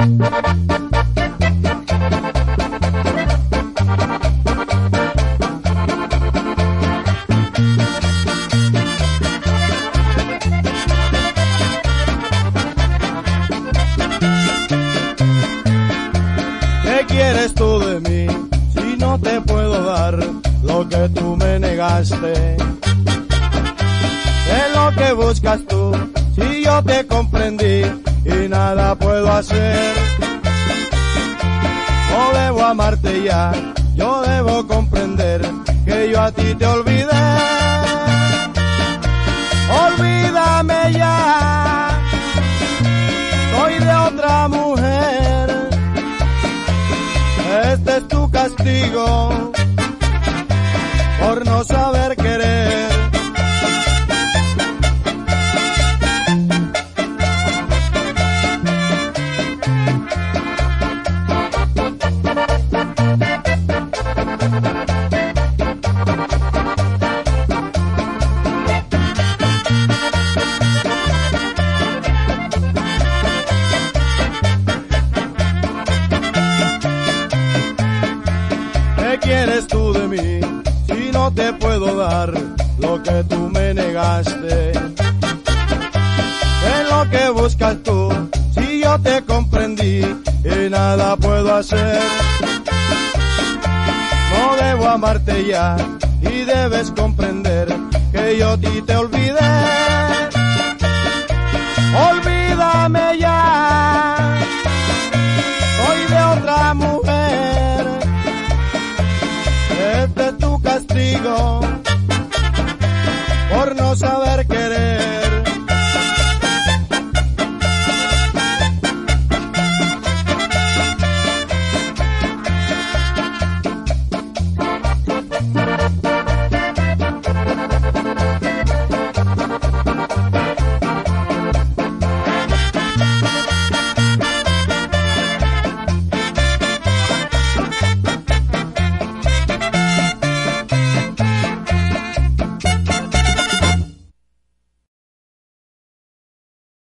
¿Qué quieres tú de mí si no te puedo dar lo que tú me negaste? ¿Qué es lo que buscas tú si yo te comprendí y nada puedo hacer? No debo amarte ya, yo debo comprender que yo a ti te olvidé. Olvídame ya, soy de otra mujer. Este es tu castigo por no saber querer. ¿Qué quieres tú de mí si no te puedo dar lo que tú me negaste? ¿Qué es lo que buscas tú si yo te comprendí y nada puedo hacer? No debo amarte ya y debes comprender que yo a ti te olvidé.